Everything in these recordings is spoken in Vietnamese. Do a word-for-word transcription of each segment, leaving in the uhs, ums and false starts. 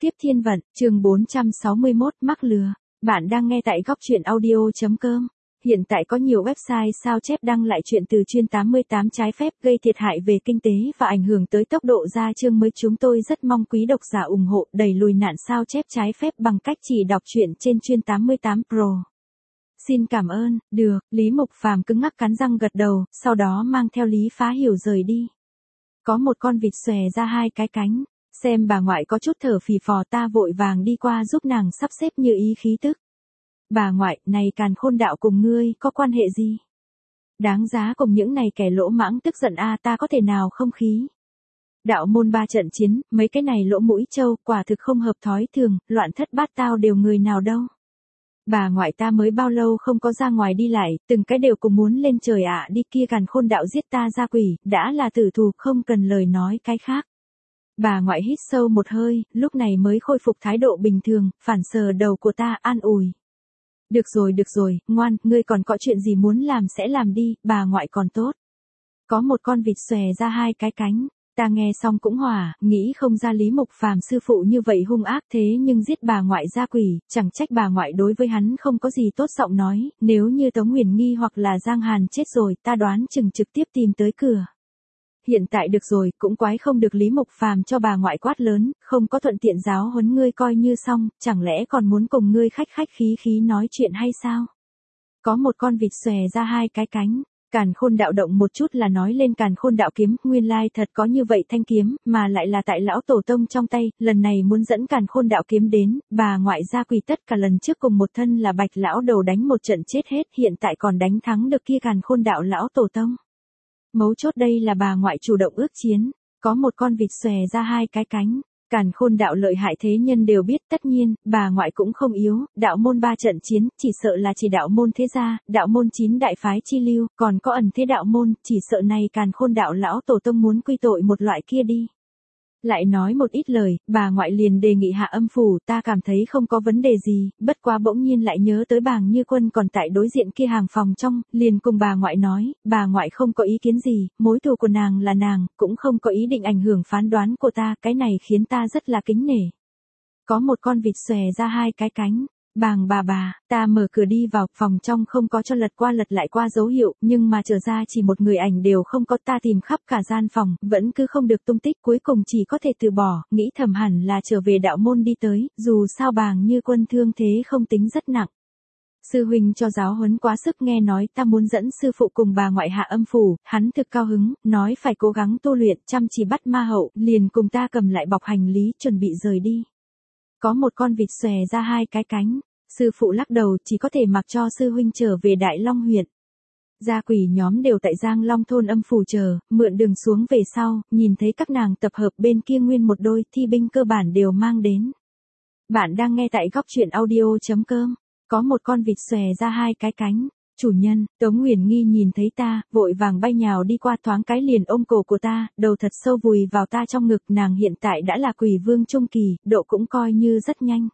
Tiếp thiên vận, chương bốn trăm sáu mươi mốt, mắc lừa. Bạn đang nghe tại góc truyện audio.com. Hiện tại có nhiều website sao chép đăng lại chuyện từ chuyên tám mươi tám trái phép gây thiệt hại về kinh tế và ảnh hưởng tới tốc độ ra chương mới. Chúng tôi rất mong quý độc giả ủng hộ đẩy lùi nạn sao chép trái phép bằng cách chỉ đọc truyện trên chuyên tám mươi tám Pro. Xin cảm ơn. Được, Lý Mục Phàm cứng ngắc cắn răng gật đầu, sau đó mang theo Lý Phá Hiểu rời đi. Có một con vịt xòe ra hai cái cánh. Xem bà ngoại có chút thở phì phò, ta vội vàng đi qua giúp nàng sắp xếp như ý khí tức. Bà ngoại, này càn khôn đạo cùng ngươi có quan hệ gì? Đáng giá cùng những này kẻ lỗ mãng tức giận a, ta có thể nào không khí? Đạo môn ba trận chiến, mấy cái này lỗ mũi trâu, quả thực không hợp thói thường, loạn thất bát tao đều người nào đâu. Bà ngoại, ta mới bao lâu không có ra ngoài đi lại, từng cái đều cùng muốn lên trời ạ, đi kia càn khôn đạo giết ta ra quỷ, đã là tử thù, không cần lời nói cái khác. Bà ngoại hít sâu một hơi, lúc này mới khôi phục thái độ bình thường, phản sờ đầu của ta, an ủi. Được rồi được rồi, ngoan, ngươi còn có chuyện gì muốn làm sẽ làm đi, bà ngoại còn tốt. Có một con vịt xòe ra hai cái cánh, ta nghe xong cũng hỏa, nghĩ không ra Lý Mục Phàm sư phụ như vậy hung ác thế nhưng giết bà ngoại ra quỷ, chẳng trách bà ngoại đối với hắn không có gì tốt giọng nói, nếu như Tống Huyền Nghi hoặc là Giang Hàn chết rồi, ta đoán chừng trực tiếp tìm tới cửa. Hiện tại được rồi, cũng quái không được Lý Mục Phàm cho bà ngoại quát lớn, không có thuận tiện giáo huấn ngươi coi như xong, chẳng lẽ còn muốn cùng ngươi khách khách khí khí nói chuyện hay sao? Có một con vịt xòe ra hai cái cánh, càn khôn đạo động một chút là nói lên càn khôn đạo kiếm, nguyên lai thật có như vậy thanh kiếm, mà lại là tại lão tổ tông trong tay, lần này muốn dẫn càn khôn đạo kiếm đến, bà ngoại ra quỳ tất cả lần trước cùng một thân là bạch lão đầu đánh một trận chết hết, hiện tại còn đánh thắng được kia càn khôn đạo lão tổ tông. Mấu chốt đây là bà ngoại chủ động ước chiến, có một con vịt xòe ra hai cái cánh, càn khôn đạo lợi hại thế nhân đều biết, tất nhiên, bà ngoại cũng không yếu, đạo môn ba trận chiến, chỉ sợ là chỉ đạo môn thế gia, đạo môn chín đại phái chi lưu, còn có ẩn thế đạo môn, chỉ sợ này càn khôn đạo lão tổ tông muốn quy tội một loại kia đi. Lại nói một ít lời, bà ngoại liền đề nghị hạ âm phủ, ta cảm thấy không có vấn đề gì, bất quá bỗng nhiên lại nhớ tới Bàng Như Quân còn tại đối diện kia hàng phòng trong, liền cùng bà ngoại nói, bà ngoại không có ý kiến gì, mối thù của nàng là nàng, cũng không có ý định ảnh hưởng phán đoán của ta, cái này khiến ta rất là kính nể. Có một con vịt xòe ra hai cái cánh. Bàng bà bà, ta mở cửa đi vào, phòng trong không có cho lật qua lật lại qua dấu hiệu, nhưng mà trở ra chỉ một người ảnh đều không có, ta tìm khắp cả gian phòng, vẫn cứ không được tung tích, cuối cùng chỉ có thể từ bỏ, nghĩ thầm hẳn là trở về đạo môn đi tới, dù sao Bàng Như Quân thương thế không tính rất nặng. Sư huynh cho giáo huấn quá sức, nghe nói ta muốn dẫn sư phụ cùng bà ngoại hạ âm phủ, hắn thực cao hứng, nói phải cố gắng tu luyện, chăm chỉ bắt ma hậu, liền cùng ta cầm lại bọc hành lý, chuẩn bị rời đi. Có một con vịt xòe ra hai cái cánh, sư phụ lắc đầu, chỉ có thể mặc cho sư huynh trở về Đại Long huyện. Gia quỷ nhóm đều tại Giang Long thôn âm phủ chờ, mượn đường xuống về sau, nhìn thấy các nàng tập hợp bên kia nguyên một đôi, thi binh cơ bản đều mang đến. Bạn đang nghe tại góc truyện audio.com, có một con vịt xòe ra hai cái cánh. Chủ nhân, Tống Huyền Nghi nhìn thấy ta, vội vàng bay nhào đi qua, thoáng cái liền ôm cổ của ta, đầu thật sâu vùi vào ta trong ngực, nàng hiện tại đã là quỷ vương trung kỳ, độ cũng coi như rất nhanh.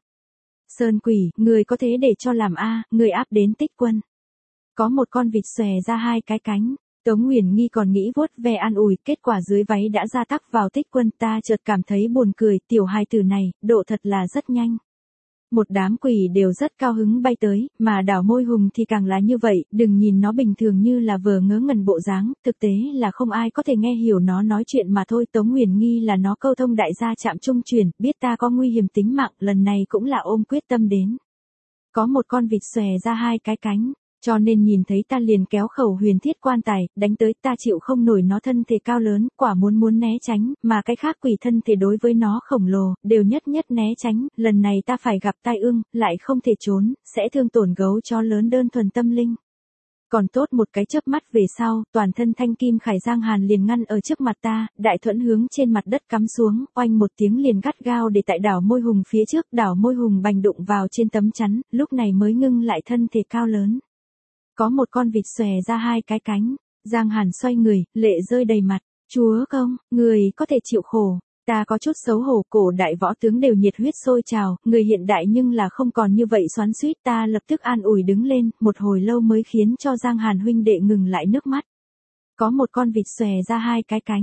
Sơn quỷ, người có thế để cho làm a, người áp đến Tích Quân. Có một con vịt xòe ra hai cái cánh, Tống Huyền Nghi còn nghĩ vuốt ve an ủi, kết quả dưới váy đã ra tắc vào Tích Quân, ta chợt cảm thấy buồn cười, tiểu hài tử này, độ thật là rất nhanh. Một đám quỷ đều rất cao hứng bay tới, mà Đảo Môi Hùng thì càng là như vậy, đừng nhìn nó bình thường như là vờ ngớ ngẩn bộ dáng, thực tế là không ai có thể nghe hiểu nó nói chuyện mà thôi. Tống Huyền Nghi là nó câu thông đại gia chạm trung truyền, biết ta có nguy hiểm tính mạng, lần này cũng là ôm quyết tâm đến. Có một con vịt xòe ra hai cái cánh, cho nên nhìn thấy ta liền kéo khẩu huyền thiết quan tài, đánh tới, ta chịu không nổi nó thân thể cao lớn, quả muốn muốn né tránh, mà cái khác quỷ thân thể đối với nó khổng lồ, đều nhất nhất né tránh, lần này ta phải gặp tai ương, lại không thể trốn, sẽ thương tổn gấu chó lớn đơn thuần tâm linh. Còn tốt một cái chớp mắt về sau, toàn thân thanh kim khải Giang Hàn liền ngăn ở trước mặt ta, đại thuẫn hướng trên mặt đất cắm xuống, oanh một tiếng liền gắt gao để tại Đảo Môi Hùng phía trước, Đảo Môi Hùng bành đụng vào trên tấm chắn, lúc này mới ngưng lại thân thể cao lớn. Có một con vịt xòe ra hai cái cánh, Giang Hàn xoay người, lệ rơi đầy mặt, chúa công, người có thể chịu khổ, ta có chút xấu hổ, cổ đại võ tướng đều nhiệt huyết sôi trào, người hiện đại nhưng là không còn như vậy xoắn xuýt, ta lập tức an ủi đứng lên, một hồi lâu mới khiến cho Giang Hàn huynh đệ ngừng lại nước mắt. Có một con vịt xòe ra hai cái cánh,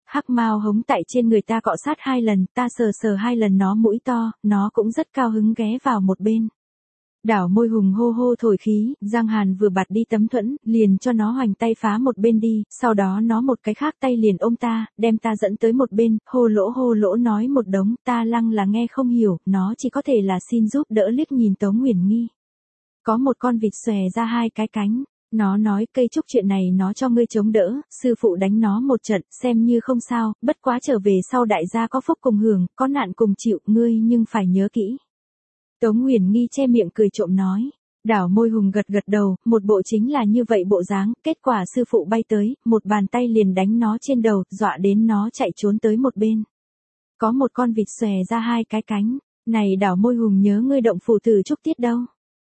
Hắc mao hống tại trên người ta cọ sát hai lần, ta sờ sờ hai lần nó mũi to, nó cũng rất cao hứng ghé vào một bên. Đảo môi hùng hô hô thổi khí, Giang Hàn vừa bạt đi tấm thuẫn, liền cho nó hoành tay phá một bên đi, sau đó nó một cái khác tay liền ôm ta, đem ta dẫn tới một bên, hô lỗ hô lỗ nói một đống, ta lăng là nghe không hiểu, nó chỉ có thể là xin giúp đỡ liếc nhìn Tống Nguyền Nghi. Có một con vịt xòe ra hai cái cánh, nó nói cây trúc chuyện này nó cho ngươi chống đỡ, sư phụ đánh nó một trận, xem như không sao, bất quá trở về sau đại gia có phúc cùng hưởng, có nạn cùng chịu, ngươi nhưng phải nhớ kỹ. Tống Nguyền Nghi che miệng cười trộm nói, đảo môi hùng gật gật đầu, một bộ chính là như vậy bộ dáng, kết quả sư phụ bay tới, một bàn tay liền đánh nó trên đầu, dọa đến nó chạy trốn tới một bên. Có một con vịt xòe ra hai cái cánh, này đảo môi hùng nhớ ngươi động phủ tử trúc tiết đâu.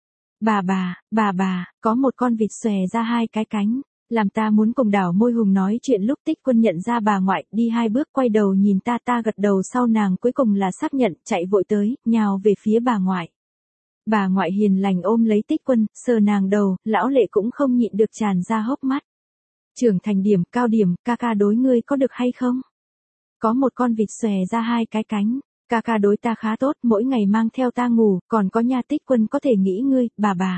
Bà bà, bà bà, có một con vịt xòe ra hai cái cánh, làm ta muốn cùng đảo môi hùng nói chuyện lúc Tích Quân nhận ra bà ngoại, đi hai bước quay đầu nhìn ta ta gật đầu sau nàng cuối cùng là xác nhận, chạy vội tới, nhào về phía bà ngoại. Bà ngoại hiền lành ôm lấy Tích Quân, sờ nàng đầu, lão lệ cũng không nhịn được tràn ra hốc mắt. Trưởng thành điểm, cao điểm, ca ca đối ngươi có được hay không? Có một con vịt xòe ra hai cái cánh. Ca ca đối ta khá tốt, mỗi ngày mang theo ta ngủ, còn có nha Tích Quân có thể nghĩ ngươi, bà bà.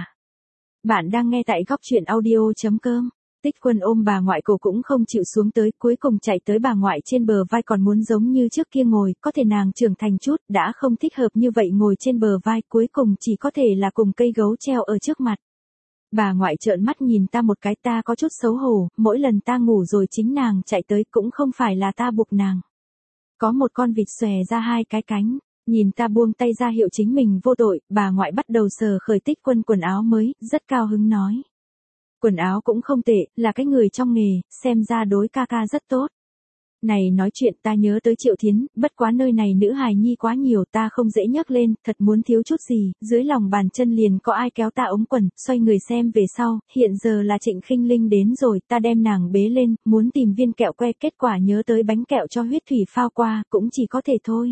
Bạn đang nghe tại góc truyện audio chấm com. Tích Quân ôm bà ngoại cổ cũng không chịu xuống tới, cuối cùng chạy tới bà ngoại trên bờ vai còn muốn giống như trước kia ngồi, có thể nàng trưởng thành chút, đã không thích hợp như vậy ngồi trên bờ vai, cuối cùng chỉ có thể là cùng cây gấu treo ở trước mặt. Bà ngoại trợn mắt nhìn ta một cái, ta có chút xấu hổ, mỗi lần ta ngủ rồi chính nàng chạy tới cũng không phải là ta buộc nàng. Có một con vịt xòe ra hai cái cánh, nhìn ta buông tay ra hiệu chính mình vô tội, bà ngoại bắt đầu sờ khởi Tích Quân quần áo mới, rất cao hứng nói. Quần áo cũng không tệ, là cái người trong nghề, xem ra đối ca ca rất tốt. Này nói chuyện ta nhớ tới Triệu Thiến, bất quá nơi này nữ hài nhi quá nhiều ta không dễ nhấc lên, thật muốn thiếu chút gì, dưới lòng bàn chân liền có ai kéo ta ống quần, xoay người xem về sau, hiện giờ là Trịnh Khinh Linh đến rồi, ta đem nàng bế lên, muốn tìm viên kẹo que, kết quả nhớ tới bánh kẹo cho huyết thủy phao qua, cũng chỉ có thể thôi.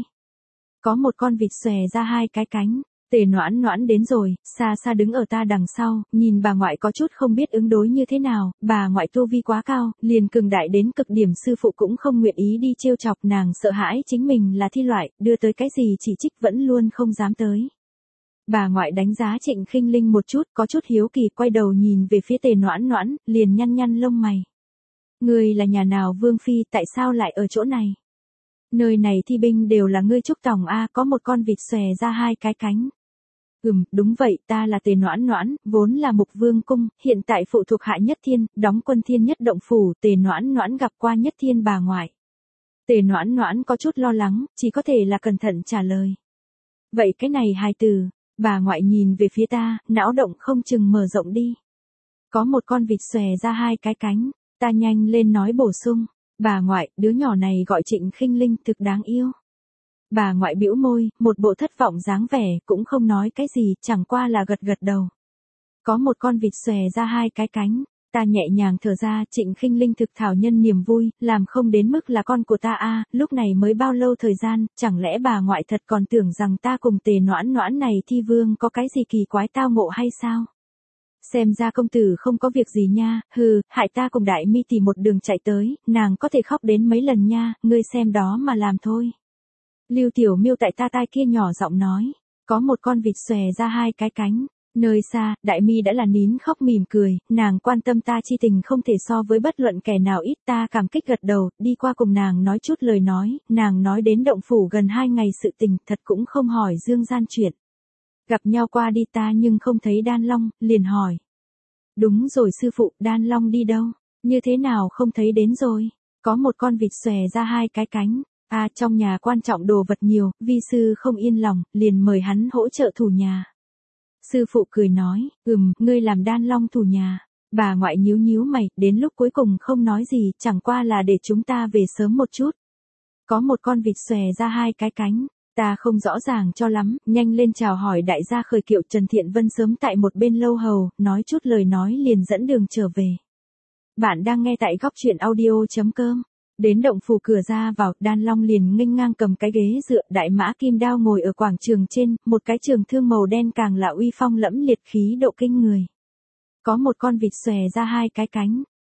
Có một con vịt xòe ra hai cái cánh. Tề Noãn Noãn đến rồi, xa xa đứng ở ta đằng sau, nhìn bà ngoại có chút không biết ứng đối như thế nào, bà ngoại tu vi quá cao, liền cường đại đến cực điểm sư phụ cũng không nguyện ý đi trêu chọc nàng sợ hãi chính mình là thi loại, đưa tới cái gì chỉ trích vẫn luôn không dám tới. Bà ngoại đánh giá Trịnh Khinh Linh một chút, có chút hiếu kỳ quay đầu nhìn về phía Tề Noãn Noãn, liền nhăn nhăn lông mày. Ngươi là nhà nào vương phi tại sao lại ở chỗ này? Nơi này thi binh đều là ngươi Trúc Tòng a, có một con vịt xòe ra hai cái cánh. Ừm, đúng vậy, ta là Tề Noãn Noãn, vốn là Mục Vương cung, hiện tại phụ thuộc Hạ Nhất Thiên, đóng quân Thiên Nhất động phủ, Tề Noãn Noãn gặp qua Nhất Thiên bà ngoại. Tề Noãn Noãn có chút lo lắng, chỉ có thể là cẩn thận trả lời. Vậy cái này hài từ, bà ngoại nhìn về phía ta, não động không chừng mở rộng đi. Có một con vịt xòe ra hai cái cánh, ta nhanh lên nói bổ sung. Bà ngoại, đứa nhỏ này gọi Trịnh Khinh Linh thực đáng yêu. Bà ngoại bĩu môi, một bộ thất vọng dáng vẻ, cũng không nói cái gì, chẳng qua là gật gật đầu. Có một con vịt xòe ra hai cái cánh, ta nhẹ nhàng thở ra, Trịnh Khinh Linh thực thảo nhân niềm vui, làm không đến mức là con của ta a, lúc này mới bao lâu thời gian, chẳng lẽ bà ngoại thật còn tưởng rằng ta cùng Tề Noãn Noãn này thi vương có cái gì kỳ quái tao ngộ hay sao? Xem ra công tử không có việc gì nha, hừ, hại ta cùng Đại Mi tỷ một đường chạy tới, nàng có thể khóc đến mấy lần nha, ngươi xem đó mà làm thôi. Lưu Tiểu Miêu tại ta tai kia nhỏ giọng nói, có một con vịt xòe ra hai cái cánh, nơi xa, Đại Mi đã là nín khóc mỉm cười, nàng quan tâm ta chi tình không thể so với bất luận kẻ nào ít, ta cảm kích gật đầu, đi qua cùng nàng nói chút lời nói, nàng nói đến động phủ gần hai ngày sự tình, thật cũng không hỏi dương gian chuyện. Gặp nhau qua đi ta nhưng không thấy Đan Long, liền hỏi. Đúng rồi sư phụ, Đan Long đi đâu? Như thế nào không thấy đến rồi? Có một con vịt xòe ra hai cái cánh. À, trong nhà quan trọng đồ vật nhiều, vi sư không yên lòng, liền mời hắn hỗ trợ thủ nhà. Sư phụ cười nói, ừm, ngươi làm Đan Long thủ nhà. Bà ngoại nhíu nhíu mày, đến lúc cuối cùng không nói gì, chẳng qua là để chúng ta về sớm một chút. Có một con vịt xòe ra hai cái cánh. Ta không rõ ràng cho lắm, nhanh lên chào hỏi đại gia khởi kiệu. Trần Thiện Vân sớm tại một bên lâu hầu, nói chút lời nói liền dẫn đường trở về. Bạn đang nghe tại góc truyện audio chấm com. Đến động phủ cửa ra vào, Đan Long liền nghênh ngang cầm cái ghế dựa, đại mã kim đao ngồi ở quảng trường trên, một cái trường thương màu đen càng là uy phong lẫm liệt khí độ kinh người. Có một con vịt xòe ra hai cái cánh.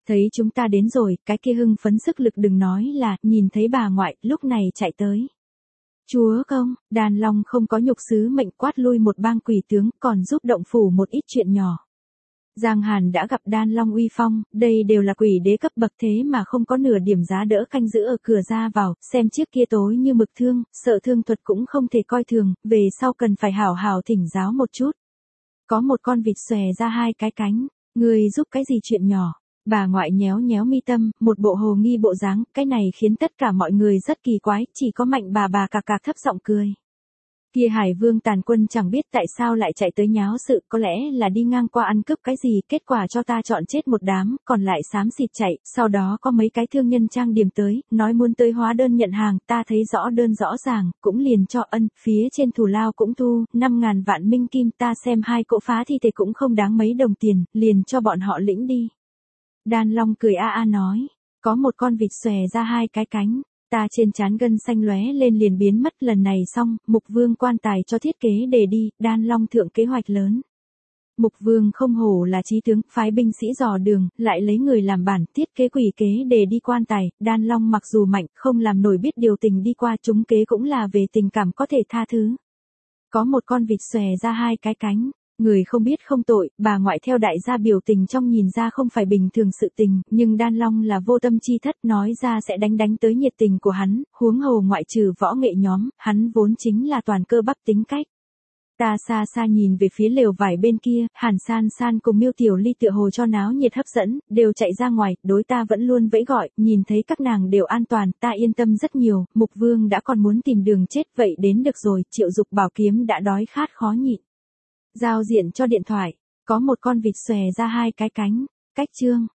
Thấy chúng ta đến rồi, cái kia hưng phấn sức lực đừng nói là, nhìn thấy bà ngoại, lúc này chạy tới. Chúa công, Đan Long không có nhục sứ mệnh quát lui một bang quỷ tướng, còn giúp động phủ một ít chuyện nhỏ. Giang Hàn đã gặp Đan Long uy phong, đây đều là quỷ đế cấp bậc thế mà không có nửa điểm giá đỡ canh giữ ở cửa ra vào, xem chiếc kia tối như mực thương, sợ thương thuật cũng không thể coi thường, về sau cần phải hảo hảo thỉnh giáo một chút. Có một con vịt xòe ra hai cái cánh, người giúp cái gì chuyện nhỏ. Bà ngoại nhéo nhéo mi tâm, một bộ hồ nghi bộ dáng, cái này khiến tất cả mọi người rất kỳ quái, chỉ có Mạnh bà bà cạc cạc thấp giọng cười. Kia Hải Vương tàn quân chẳng biết tại sao lại chạy tới nháo sự, có lẽ là đi ngang qua ăn cướp cái gì, kết quả cho ta chọn chết một đám, còn lại xám xịt chạy, sau đó có mấy cái thương nhân trang điểm tới, nói muốn tới hóa đơn nhận hàng, ta thấy rõ đơn rõ ràng, cũng liền cho ân, phía trên thù lao cũng thu, năm ngàn vạn minh kim, ta xem hai cỗ phá thi thể cũng không đáng mấy đồng tiền, liền cho bọn họ lĩnh đi. Đan Long cười a a nói, có một con vịt xòe ra hai cái cánh, ta trên trán gân xanh lóe lên liền biến mất, lần này xong, Mục Vương quan tài cho thiết kế để đi, Đan Long thượng kế hoạch lớn. Mục Vương không hổ là chí tướng, phái binh sĩ dò đường, lại lấy người làm bản, thiết kế quỷ kế để đi quan tài, Đan Long mặc dù mạnh, không làm nổi biết điều tình đi qua, chúng kế cũng là về tình cảm có thể tha thứ. Có một con vịt xòe ra hai cái cánh. Người không biết không tội, bà ngoại theo đại gia biểu tình trong nhìn ra không phải bình thường sự tình, nhưng Đan Long là vô tâm chi thất, nói ra sẽ đánh đánh tới nhiệt tình của hắn, huống hồ ngoại trừ võ nghệ nhóm, hắn vốn chính là toàn cơ bắp tính cách. Ta xa xa nhìn về phía lều vải bên kia, Hàn San San cùng Miêu Tiểu Ly tựa hồ cho náo nhiệt hấp dẫn, đều chạy ra ngoài, đối ta vẫn luôn vẫy gọi, nhìn thấy các nàng đều an toàn, ta yên tâm rất nhiều, Mục Vương đã còn muốn tìm đường chết, vậy đến được rồi, Triệu Dục bảo kiếm đã đói khát khó nhịn. Giao diện cho điện thoại, có một con vịt xòe ra hai cái cánh, cách chương.